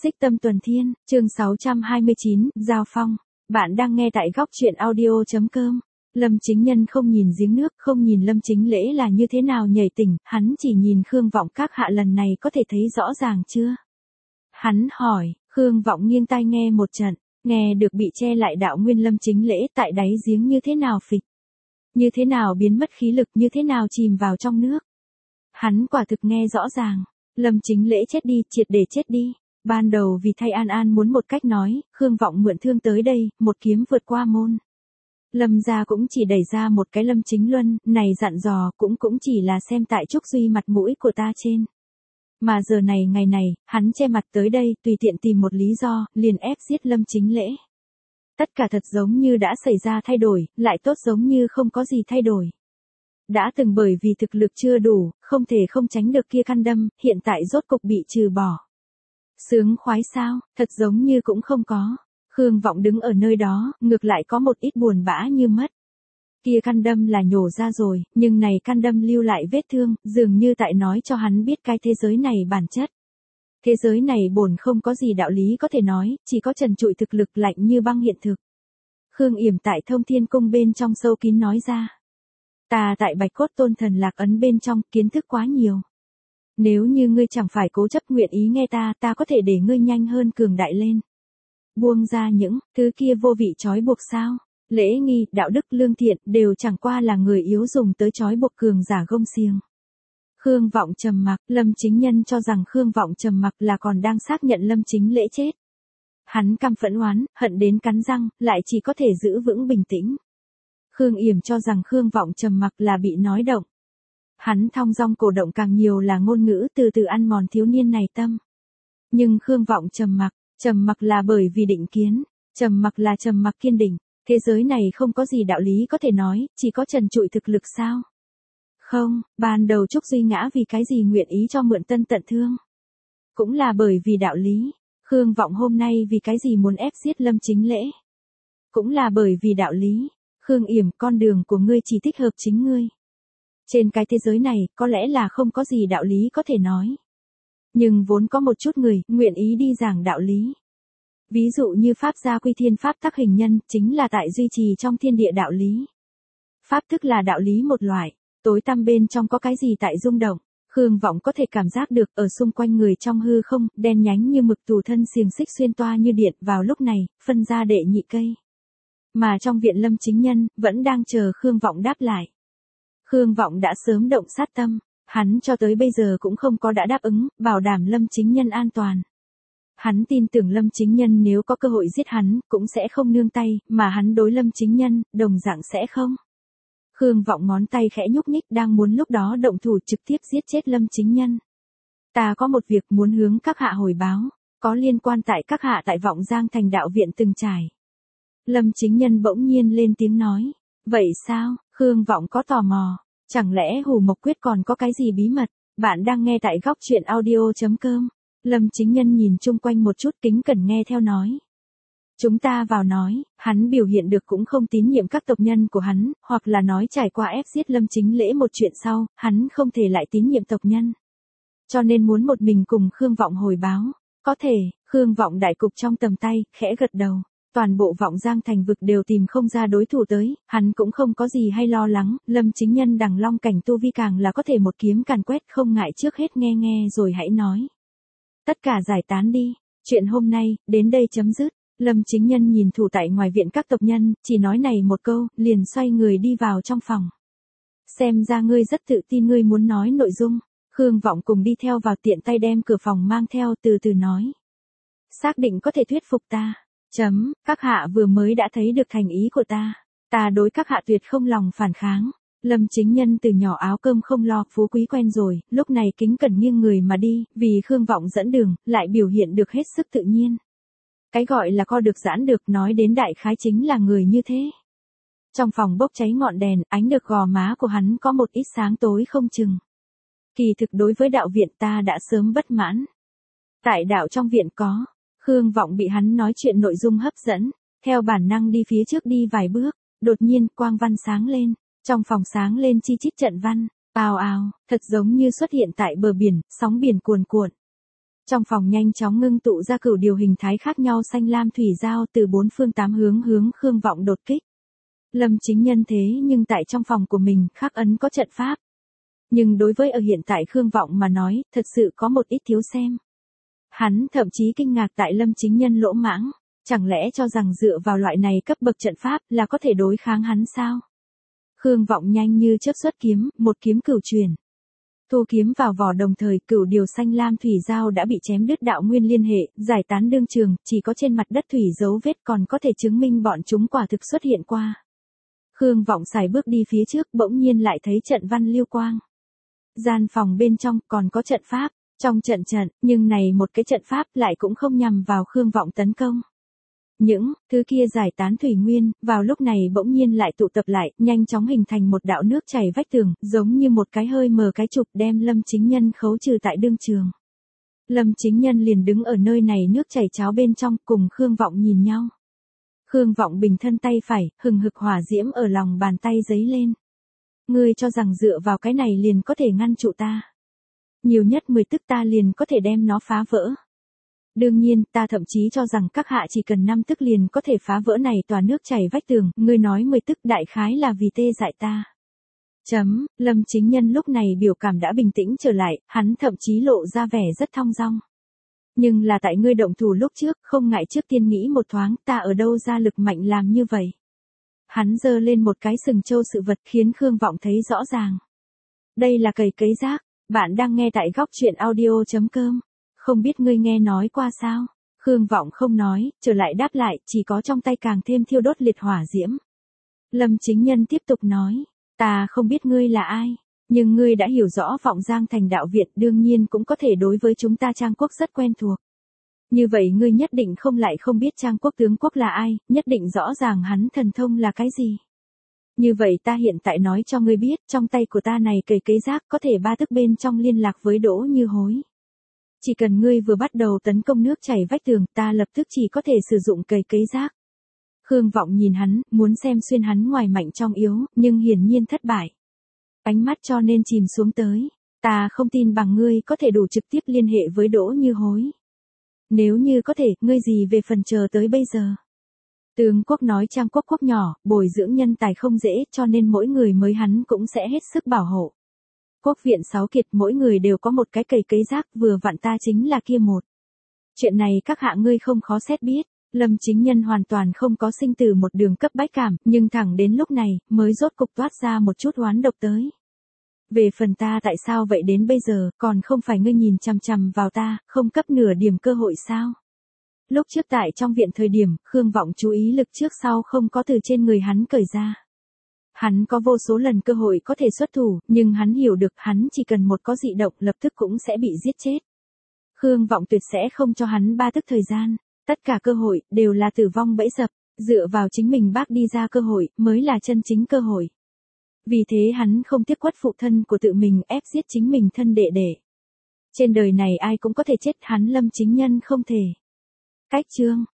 Xích Tâm Tuần Thiên, chương 629, Giao Phong. Bạn đang nghe tại góc truyện audio.com. Lâm Chính Nhân không nhìn giếng nước, không nhìn Lâm Chính Lễ là như thế nào nhảy tỉnh, hắn chỉ nhìn Khương Vọng các hạ lần này có thể thấy rõ ràng chưa? Hắn hỏi, Khương Vọng nghiêng tai nghe một trận, nghe được bị che lại đạo nguyên Lâm Chính Lễ tại đáy giếng như thế nào phịch. Như thế nào biến mất khí lực, như thế nào chìm vào trong nước. Hắn quả thực nghe rõ ràng, Lâm Chính Lễ chết đi, triệt để chết đi. Ban đầu vì thay An An muốn một cách nói, Khương Vọng mượn thương tới đây, một kiếm vượt qua môn. Lâm gia cũng chỉ đẩy ra một cái Lâm Chính Luân, này dặn dò cũng chỉ là xem tại Trúc Duy mặt mũi của ta trên. Mà giờ này ngày này, hắn che mặt tới đây, tùy tiện tìm một lý do, liền ép giết Lâm Chính Lễ. Tất cả thật giống như đã xảy ra thay đổi, lại tốt giống như không có gì thay đổi. Đã từng bởi vì thực lực chưa đủ, không thể không tránh được kia căn đâm, hiện tại rốt cục bị trừ bỏ. Sướng khoái sao, thật giống như cũng không có. Khương Vọng đứng ở nơi đó, ngược lại có một ít buồn bã như mất. Kia căn đâm là nhổ ra rồi, nhưng này căn đâm lưu lại vết thương, dường như tại nói cho hắn biết cái thế giới này bản chất. Thế giới này bổn không có gì đạo lý có thể nói, chỉ có trần trụi thực lực lạnh như băng hiện thực. Khương Yểm tại Thông Thiên Cung bên trong sâu kín nói ra. Ta tại Bạch Cốt Tôn Thần Lạc Ấn bên trong kiến thức quá nhiều. Nếu như ngươi chẳng phải cố chấp nguyện ý nghe ta có thể để ngươi nhanh hơn cường đại lên. Buông ra những thứ kia vô vị trói buộc sao? Lễ nghi, đạo đức, lương thiện đều chẳng qua là người yếu dùng tới trói buộc cường giả gông xiềng. Khương Vọng trầm mặc, Lâm Chính Nhân cho rằng Khương Vọng trầm mặc là còn đang xác nhận Lâm Chính Lễ chết. Hắn căm phẫn oán, hận đến cắn răng, lại chỉ có thể giữ vững bình tĩnh. Khương Yểm cho rằng Khương Vọng trầm mặc là bị nói động. Hắn thong dong cổ động càng nhiều là ngôn ngữ từ từ ăn mòn thiếu niên này tâm. Nhưng Khương Vọng trầm mặc là bởi vì định kiến, trầm mặc kiên định, thế giới này không có gì đạo lý có thể nói, chỉ có trần trụi thực lực sao? Không, ban đầu Trúc Duy ngã vì cái gì nguyện ý cho mượn tân tận thương? Cũng là bởi vì đạo lý, Khương Vọng hôm nay vì cái gì muốn ép giết Lâm Chính Lễ? Cũng là bởi vì đạo lý, Khương Yểm con đường của ngươi chỉ thích hợp chính ngươi. Trên cái thế giới này, có lẽ là không có gì đạo lý có thể nói. Nhưng vốn có một chút người, nguyện ý đi giảng đạo lý. Ví dụ như Pháp gia quy thiên pháp tắc hình nhân, chính là tại duy trì trong thiên địa đạo lý. Pháp thức là đạo lý một loại, tối tăm bên trong có cái gì tại rung động. Khương Vọng có thể cảm giác được ở xung quanh người trong hư không, đen nhánh như mực tù thân xiềng xích xuyên toa như điện, vào lúc này, phân ra đệ nhị cây. Mà trong viện Lâm Chính Nhân, vẫn đang chờ Khương Vọng đáp lại. Khương Vọng đã sớm động sát tâm, hắn cho tới bây giờ cũng không có đã đáp ứng, bảo đảm Lâm Chính Nhân an toàn. Hắn tin tưởng Lâm Chính Nhân nếu có cơ hội giết hắn, cũng sẽ không nương tay, mà hắn đối Lâm Chính Nhân, đồng dạng sẽ không. Khương Vọng ngón tay khẽ nhúc nhích đang muốn lúc đó động thủ trực tiếp giết chết Lâm Chính Nhân. Ta có một việc muốn hướng các hạ hồi báo, có liên quan tại các hạ tại Vọng Giang Thành đạo viện từng trải. Lâm Chính Nhân bỗng nhiên lên tiếng nói. Vậy sao? Khương Vọng có tò mò. Chẳng lẽ Hù Mộc Quyết còn có cái gì bí mật? Bạn đang nghe tại góc truyện audio.com. Lâm Chính Nhân nhìn chung quanh một chút kính cẩn nghe theo nói. Chúng ta vào nói, hắn biểu hiện được cũng không tín nhiệm các tộc nhân của hắn, hoặc là nói trải qua ép giết Lâm Chính Lễ một chuyện sau, hắn không thể lại tín nhiệm tộc nhân. Cho nên muốn một mình cùng Khương Vọng hồi báo. Có thể, Khương Vọng đại cục trong tầm tay, khẽ gật đầu. Toàn bộ Vọng Giang Thành vực đều tìm không ra đối thủ tới, hắn cũng không có gì hay lo lắng, Lâm Chính Nhân đằng long cảnh tu vi càng là có thể một kiếm càn quét không ngại trước hết nghe rồi hãy nói. Tất cả giải tán đi, chuyện hôm nay, đến đây chấm dứt. Lâm Chính Nhân nhìn thủ tại ngoài viện các tộc nhân, chỉ nói này một câu, liền xoay người đi vào trong phòng. Xem ra ngươi rất tự tin ngươi muốn nói nội dung, Khương Vọng cùng đi theo vào tiện tay đem cửa phòng mang theo từ từ nói. Xác định có thể thuyết phục ta. Các hạ vừa mới đã thấy được thành ý của ta. Ta đối các hạ tuyệt không lòng phản kháng. Lâm Chính Nhân từ nhỏ áo cơm không lo, phú quý quen rồi, lúc này kính cẩn nghiêng người mà đi, vì Khương Vọng dẫn đường, lại biểu hiện được hết sức tự nhiên. Cái gọi là co được giãn được nói đến đại khái chính là người như thế. Trong phòng bốc cháy ngọn đèn, ánh được gò má của hắn có một ít sáng tối không chừng. Kỳ thực đối với đạo viện ta đã sớm bất mãn. Tại đạo trong viện có. Khương Vọng bị hắn nói chuyện nội dung hấp dẫn, theo bản năng đi phía trước đi vài bước, đột nhiên quang văn sáng lên, trong phòng sáng lên chi chít trận văn, ào ào, thật giống như xuất hiện tại bờ biển, sóng biển cuồn cuộn. Trong phòng nhanh chóng ngưng tụ ra cửu điều hình thái khác nhau xanh lam thủy giao từ bốn phương tám hướng hướng Khương Vọng đột kích. Lâm Chính Nhân thế nhưng tại trong phòng của mình khắc ấn có trận pháp. Nhưng đối với ở hiện tại Khương Vọng mà nói, thật sự có một ít thiếu xem. Hắn thậm chí kinh ngạc tại Lâm Chính Nhân lỗ mãng, chẳng lẽ cho rằng dựa vào loại này cấp bậc trận pháp là có thể đối kháng hắn sao? Khương Vọng nhanh như chớp xuất kiếm, một kiếm cửu truyền. Thu kiếm vào vỏ đồng thời cửu điều xanh lam thủy giao đã bị chém đứt đạo nguyên liên hệ, giải tán đương trường, chỉ có trên mặt đất thủy dấu vết còn có thể chứng minh bọn chúng quả thực xuất hiện qua. Khương Vọng xài bước đi phía trước bỗng nhiên lại thấy trận văn lưu quang. Gian phòng bên trong còn có trận pháp, trong trận, nhưng này một cái trận pháp lại cũng không nhằm vào Khương Vọng tấn công. Những thứ kia giải tán thủy nguyên, vào lúc này bỗng nhiên lại tụ tập lại, nhanh chóng hình thành một đạo nước chảy vách tường, giống như một cái hơi mờ cái trục đem Lâm Chính Nhân khấu trừ tại đương trường. Lâm Chính Nhân liền đứng ở nơi này nước chảy cháo bên trong, cùng Khương Vọng nhìn nhau. Khương Vọng bình thân tay phải, hừng hực hỏa diễm ở lòng bàn tay giấy lên. Ngươi cho rằng dựa vào cái này liền có thể ngăn trụ ta. Nhiều nhất 10 tức ta liền có thể đem nó phá vỡ. Đương nhiên, ta thậm chí cho rằng các hạ chỉ cần 5 tức liền có thể phá vỡ này tòa nước chảy vách tường, ngươi nói 10 tức đại khái là vì tê dại ta. Lâm Chính Nhân lúc này biểu cảm đã bình tĩnh trở lại, hắn thậm chí lộ ra vẻ rất thong dong. Nhưng là tại ngươi động thủ lúc trước, không ngại trước tiên nghĩ một thoáng, ta ở đâu ra lực mạnh làm như vậy. Hắn giơ lên một cái sừng trâu sự vật khiến Khương Vọng thấy rõ ràng. Đây là cầy cấy rác, bạn đang nghe tại góc truyện audio.com. Không biết ngươi nghe nói qua sao? Khương Vọng không nói, trở lại đáp lại, chỉ có trong tay càng thêm thiêu đốt liệt hỏa diễm. Lâm Chính Nhân tiếp tục nói, ta không biết ngươi là ai, nhưng ngươi đã hiểu rõ Vọng Giang thành đạo viện đương nhiên cũng có thể đối với chúng ta Trang Quốc rất quen thuộc. Như vậy ngươi nhất định không lại không biết Trang Quốc tướng quốc là ai, nhất định rõ ràng hắn thần thông là cái gì. Như vậy ta hiện tại nói cho ngươi biết, trong tay của ta này cầy cấy rác có thể 3 tức bên trong liên lạc với Đỗ Như Hối. Chỉ cần ngươi vừa bắt đầu tấn công nước chảy vách tường, ta lập tức chỉ có thể sử dụng cầy cấy rác. Khương Vọng nhìn hắn, muốn xem xuyên hắn ngoài mạnh trong yếu, nhưng hiển nhiên thất bại. Ánh mắt cho nên chìm xuống tới. Ta không tin bằng ngươi có thể đủ trực tiếp liên hệ với Đỗ Như Hối. Nếu như có thể, ngươi gì về phần chờ tới bây giờ? Tướng quốc nói Trang Quốc quốc nhỏ, bồi dưỡng nhân tài không dễ, cho nên mỗi người mới hắn cũng sẽ hết sức bảo hộ. Quốc viện 6 kiệt mỗi người đều có một cái cầy cấy rác, vừa vặn ta chính là kia một. Chuyện này các hạ ngươi không khó xét biết. Lâm Chính Nhân hoàn toàn không có sinh tử một đường cấp bách cảm, nhưng thẳng đến lúc này, mới rốt cục toát ra một chút oán độc tới. Về phần ta tại sao vậy đến bây giờ, còn không phải ngươi nhìn chằm chằm vào ta, không cấp nửa điểm cơ hội sao? Lúc trước tại trong viện thời điểm, Khương Vọng chú ý lực trước sau không có từ trên người hắn cởi ra. Hắn có vô số lần cơ hội có thể xuất thủ, nhưng hắn hiểu được hắn chỉ cần một có dị động lập tức cũng sẽ bị giết chết. Khương Vọng tuyệt sẽ không cho hắn 3 tức thời gian, tất cả cơ hội đều là tử vong bẫy dập, dựa vào chính mình bác đi ra cơ hội mới là chân chính cơ hội. Vì thế hắn không tiếc quất phụ thân của tự mình ép giết chính mình thân đệ đệ. Trên đời này ai cũng có thể chết, hắn Lâm Chính Nhân không thể. Cách chương